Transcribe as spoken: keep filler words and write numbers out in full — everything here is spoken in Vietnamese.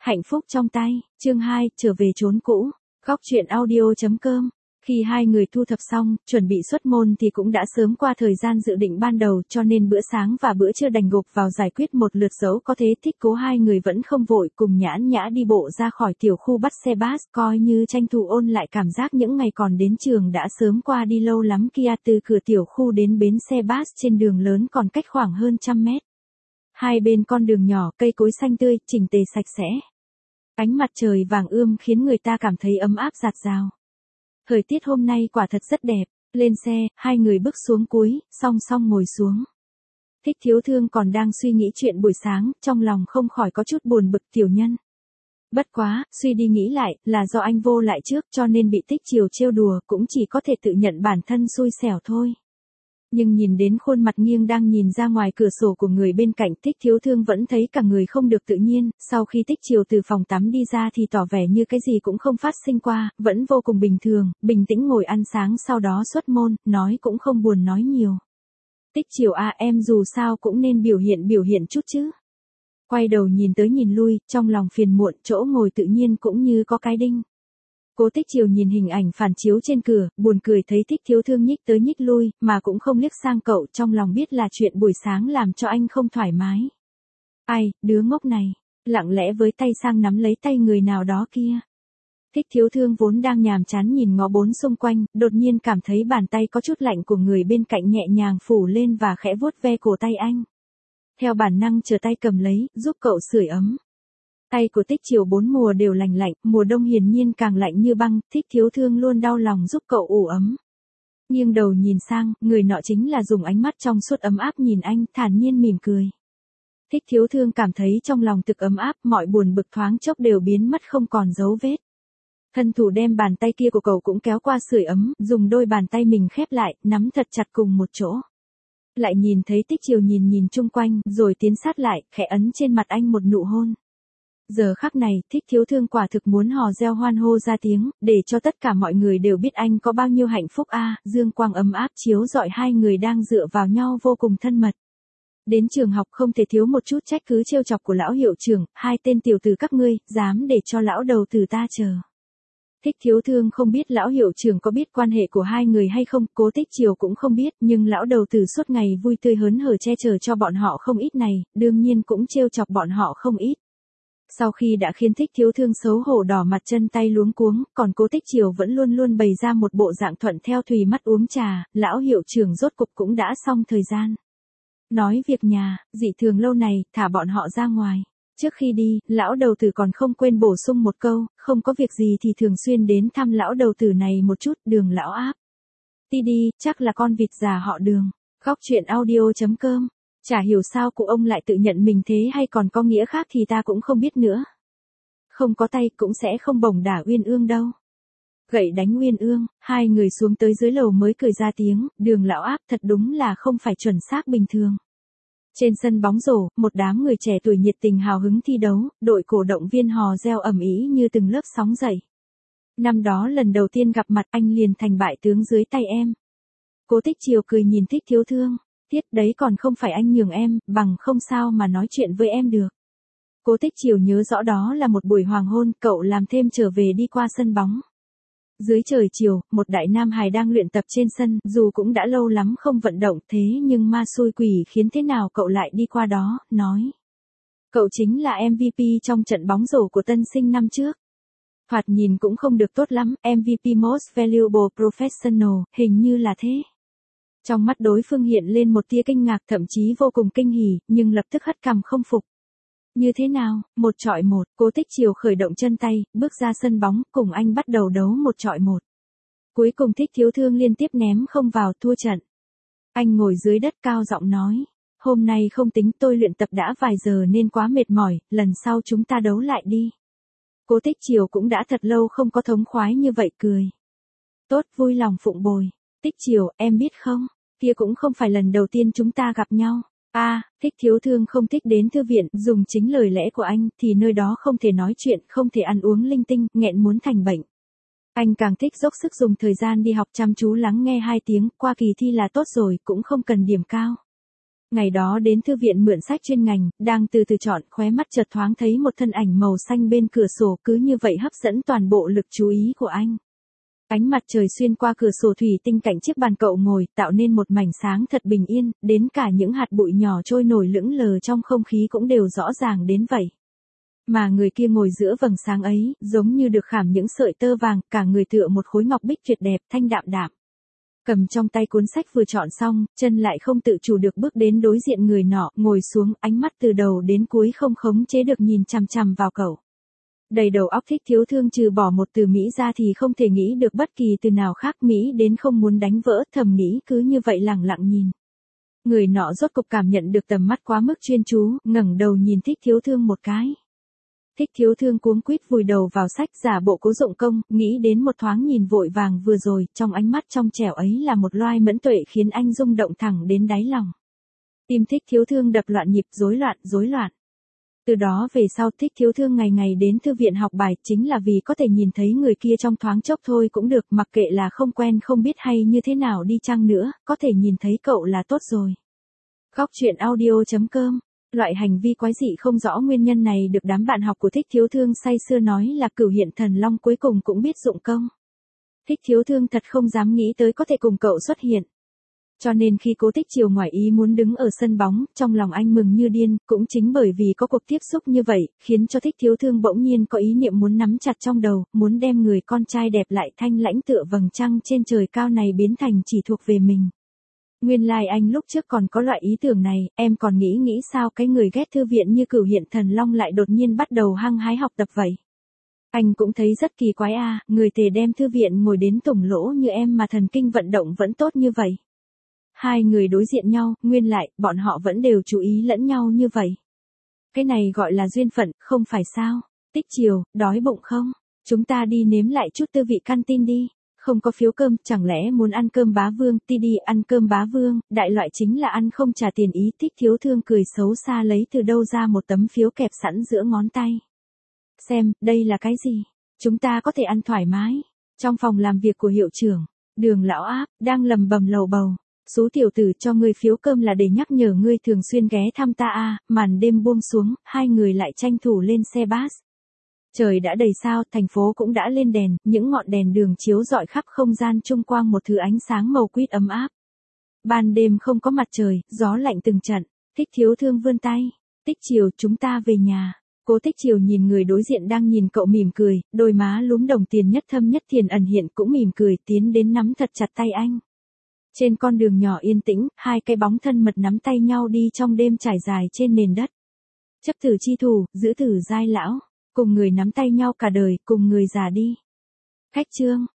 Hạnh phúc trong tay, chương hai, trở về chốn cũ, góc truyện audio.com. Khi hai người thu thập xong, chuẩn bị xuất môn thì cũng đã sớm qua thời gian dự định ban đầu, cho nên bữa sáng và bữa trưa đành gộp vào giải quyết một lượt. Dẫu có thế thích cố hai người vẫn không vội, cùng nhãn nhã đi bộ ra khỏi tiểu khu bắt xe bus, coi như tranh thủ ôn lại cảm giác những ngày còn đến trường đã sớm qua đi lâu lắm kia. Từ cửa tiểu khu đến bến xe bus trên đường lớn còn cách khoảng hơn trăm mét. Hai bên con đường nhỏ, cây cối xanh tươi, chỉnh tề sạch sẽ. Ánh mặt trời vàng ươm khiến người ta cảm thấy ấm áp dạt dào. Thời tiết hôm nay quả thật rất đẹp. Lên xe, hai người bước xuống cuối, song song ngồi xuống. Thích Thiếu Thương còn đang suy nghĩ chuyện buổi sáng, trong lòng không khỏi có chút buồn bực. Tiểu Nhân. Bất quá, suy đi nghĩ lại, là do anh vô lại trước cho nên bị Tích Chiều trêu đùa, cũng chỉ có thể tự nhận bản thân xui xẻo thôi. Nhưng nhìn đến khuôn mặt nghiêng đang nhìn ra ngoài cửa sổ của người bên cạnh, Thích Thiếu Thương vẫn thấy cả người không được tự nhiên. Sau khi Tích Chiều từ phòng tắm đi ra thì tỏ vẻ như cái gì cũng không phát sinh qua, vẫn vô cùng bình thường, bình tĩnh ngồi ăn sáng, sau đó xuất môn, nói cũng không buồn nói nhiều. Tích Chiều à, em dù sao cũng nên biểu hiện biểu hiện chút chứ. Quay đầu nhìn tới nhìn lui, trong lòng phiền muộn, chỗ ngồi tự nhiên cũng như có cái đinh. Cố Tích Chiều nhìn hình ảnh phản chiếu trên cửa, buồn cười thấy Thích Thiếu Thương nhích tới nhích lui, mà cũng không liếc sang cậu, trong lòng biết là chuyện buổi sáng làm cho anh không thoải mái. Ai, đứa ngốc này, lặng lẽ với tay sang nắm lấy tay người nào đó kia. Thích Thiếu Thương vốn đang nhàm chán nhìn ngó bốn xung quanh, đột nhiên cảm thấy bàn tay có chút lạnh của người bên cạnh nhẹ nhàng phủ lên và khẽ vuốt ve cổ tay anh. Theo bản năng trở tay cầm lấy, giúp cậu sưởi ấm. Tay của Tích Chiều bốn mùa đều lành lạnh, mùa đông hiển nhiên càng lạnh như băng, Thích Thiếu Thương luôn đau lòng giúp cậu ủ ấm. Nghiêng đầu nhìn sang, người nọ chính là dùng ánh mắt trong suốt ấm áp nhìn anh, thản nhiên mỉm cười. Thích Thiếu Thương cảm thấy trong lòng thực ấm áp, mọi buồn bực thoáng chốc đều biến mất không còn dấu vết. Thân thủ đem bàn tay kia của cậu cũng kéo qua sưởi ấm, dùng đôi bàn tay mình khép lại, nắm thật chặt cùng một chỗ. Lại nhìn thấy Tích Chiều nhìn nhìn chung quanh, rồi tiến sát lại, khẽ ấn trên mặt anh một nụ hôn. Giờ khắc này, Thích Thiếu Thương quả thực muốn hò reo hoan hô ra tiếng, để cho tất cả mọi người đều biết anh có bao nhiêu hạnh phúc a. À, dương quang ấm áp chiếu rọi hai người đang dựa vào nhau vô cùng thân mật. Đến trường học không thể thiếu một chút trách cứ trêu chọc của lão hiệu trưởng, hai tên tiểu tử các ngươi, dám để cho lão đầu tử ta chờ. Thích Thiếu Thương không biết lão hiệu trưởng có biết quan hệ của hai người hay không, Cố Tích Chiều cũng không biết, nhưng lão đầu tử suốt ngày vui tươi hớn hở che chở cho bọn họ không ít này, đương nhiên cũng trêu chọc bọn họ không ít. Sau khi đã khiến Thích Thiếu Thương xấu hổ đỏ mặt chân tay luống cuống, còn Cố Tích Chiều vẫn luôn luôn bày ra một bộ dạng thuận theo tùy mắt uống trà, lão hiệu trưởng rốt cục cũng đã xong thời gian. Nói việc nhà, dị thường lâu này, thả bọn họ ra ngoài. Trước khi đi, lão đầu tử còn không quên bổ sung một câu, không có việc gì thì thường xuyên đến thăm lão đầu tử này một chút, Đường lão áp. Ti đi, chắc là con vịt già họ Đường. Góc truyện audio.com. Chả hiểu sao cụ ông lại tự nhận mình thế hay còn có nghĩa khác thì ta cũng không biết nữa. Không có tay cũng sẽ không bổng đả Uyên Ương đâu. Gậy đánh Uyên Ương, hai người xuống tới dưới lầu mới cười ra tiếng, Đường lão áp thật đúng là không phải chuẩn xác bình thường. Trên sân bóng rổ, một đám người trẻ tuổi nhiệt tình hào hứng thi đấu, đội cổ động viên hò reo ầm ĩ như từng lớp sóng dậy. Năm đó lần đầu tiên gặp mặt anh liền thành bại tướng dưới tay em. Cố Tích Chiều cười nhìn Thích Thiếu Thương. Tiết đấy còn không phải anh nhường em, bằng không sao mà nói chuyện với em được. Cố Tích Chiều nhớ rõ đó là một buổi hoàng hôn, cậu làm thêm trở về đi qua sân bóng. Dưới trời chiều, một đại nam hài đang luyện tập trên sân, dù cũng đã lâu lắm không vận động thế nhưng ma xui quỷ khiến thế nào cậu lại đi qua đó, nói. Cậu chính là em vê pê trong trận bóng rổ của tân sinh năm trước. Thoạt nhìn cũng không được tốt lắm, em vê pê Most Valuable Professional, hình như là thế. Trong mắt đối phương hiện lên một tia kinh ngạc thậm chí vô cùng kinh hỉ, nhưng lập tức hất cằm không phục. Như thế nào, một chọi một, Cố Tích Chiều khởi động chân tay, bước ra sân bóng, cùng anh bắt đầu đấu một chọi một. Cuối cùng Thích Thiếu Thương liên tiếp ném không vào, thua trận. Anh ngồi dưới đất cao giọng nói, hôm nay không tính, tôi luyện tập đã vài giờ nên quá mệt mỏi, lần sau chúng ta đấu lại đi. Cố Tích Chiều cũng đã thật lâu không có thống khoái như vậy, cười. Tốt, vui lòng phụng bồi. Tích Chiều, em biết không, kia cũng không phải lần đầu tiên chúng ta gặp nhau. A, à, Thích Thiếu Thương không thích đến thư viện, dùng chính lời lẽ của anh, thì nơi đó không thể nói chuyện, không thể ăn uống linh tinh, nghẹn muốn thành bệnh. Anh càng thích dốc sức dùng thời gian đi học chăm chú lắng nghe hai tiếng, qua kỳ thi là tốt rồi, cũng không cần điểm cao. Ngày đó đến thư viện mượn sách chuyên ngành, đang từ từ chọn, khóe mắt chợt thoáng thấy một thân ảnh màu xanh bên cửa sổ, cứ như vậy hấp dẫn toàn bộ lực chú ý của anh. Ánh mặt trời xuyên qua cửa sổ thủy tinh cạnh chiếc bàn cậu ngồi, tạo nên một mảnh sáng thật bình yên, đến cả những hạt bụi nhỏ trôi nổi lững lờ trong không khí cũng đều rõ ràng đến vậy. Mà người kia ngồi giữa vầng sáng ấy, giống như được khảm những sợi tơ vàng, cả người tựa một khối ngọc bích tuyệt đẹp, thanh đạm đạm. Cầm trong tay cuốn sách vừa chọn xong, chân lại không tự chủ được bước đến đối diện người nọ, ngồi xuống, ánh mắt từ đầu đến cuối không khống chế được nhìn chằm chằm vào cậu. Đầy đầu óc Thích Thiếu Thương trừ bỏ một từ Mỹ ra thì không thể nghĩ được bất kỳ từ nào khác, Mỹ đến không muốn đánh vỡ, thầm nghĩ cứ như vậy lẳng lặng nhìn. Người nọ rốt cục cảm nhận được tầm mắt quá mức chuyên chú, ngẩng đầu nhìn Thích Thiếu Thương một cái. Thích Thiếu Thương cuống quýt vùi đầu vào sách, giả bộ cố dụng công, nghĩ đến một thoáng nhìn vội vàng vừa rồi, trong ánh mắt trong trẻo ấy là một loai mẫn tuệ khiến anh rung động thẳng đến đáy lòng. Tim Thích Thiếu Thương đập loạn nhịp, rối loạn, rối loạn. Từ đó về sau Thích Thiếu Thương ngày ngày đến thư viện học bài, chính là vì có thể nhìn thấy người kia trong thoáng chốc thôi cũng được, mặc kệ là không quen không biết hay như thế nào đi chăng nữa, có thể nhìn thấy cậu là tốt rồi. Góc truyện audio chấm com. Loại hành vi quái dị không rõ nguyên nhân này được đám bạn học của Thích Thiếu Thương say sưa nói là Cửu Hiện Thần Long cuối cùng cũng biết dụng công. Thích Thiếu Thương thật không dám nghĩ tới có thể cùng cậu xuất hiện. Cho nên khi Cố Tích Triều ngoài ý muốn đứng ở sân bóng, trong lòng anh mừng như điên, cũng chính bởi vì có cuộc tiếp xúc như vậy, khiến cho Thích Thiếu Thương bỗng nhiên có ý niệm muốn nắm chặt trong đầu, muốn đem người con trai đẹp lại thanh lãnh tựa vầng trăng trên trời cao này biến thành chỉ thuộc về mình. Nguyên lai like anh lúc trước còn có loại ý tưởng này, em còn nghĩ nghĩ sao cái người ghét thư viện như Cửu Hiện Thần Long lại đột nhiên bắt đầu hăng hái học tập vậy. Anh cũng thấy rất kỳ quái à, người tề đem thư viện ngồi đến tủng lỗ như em mà thần kinh vận động vẫn tốt như vậy. Hai người đối diện nhau, nguyên lại, bọn họ vẫn đều chú ý lẫn nhau như vậy. Cái này gọi là duyên phận, không phải sao? Tích Triều, đói bụng không? Chúng ta đi nếm lại chút tư vị canteen đi. Không có phiếu cơm, chẳng lẽ muốn ăn cơm bá vương, ti đi ăn cơm bá vương, đại loại chính là ăn không trả tiền ý. Thích Thiếu Thương cười xấu xa lấy từ đâu ra một tấm phiếu kẹp sẵn giữa ngón tay. Xem, đây là cái gì? Chúng ta có thể ăn thoải mái. Trong phòng làm việc của hiệu trưởng, Đường lão áp, đang lầm bầm lầu bầu. Số tiểu tử cho ngươi phiếu cơm là để nhắc nhở ngươi thường xuyên ghé thăm ta à, màn đêm buông xuống, hai người lại tranh thủ lên xe bus. Trời đã đầy sao, thành phố cũng đã lên đèn, những ngọn đèn đường chiếu rọi khắp không gian chung quang một thứ ánh sáng màu quýt ấm áp. Ban đêm không có mặt trời, gió lạnh từng trận, Thích Thiếu Thương vươn tay. Tích Triều, chúng ta về nhà. Cố Tích Triều nhìn người đối diện đang nhìn cậu mỉm cười, đôi má lúm đồng tiền nhất thâm nhất thiền ẩn hiện cũng mỉm cười tiến đến nắm thật chặt tay anh. Trên con đường nhỏ yên tĩnh, hai cái bóng thân mật nắm tay nhau đi trong đêm trải dài trên nền đất. Chấp tử chi thủ, giữ tử giai lão, cùng người nắm tay nhau cả đời, cùng người già đi. Khách chương.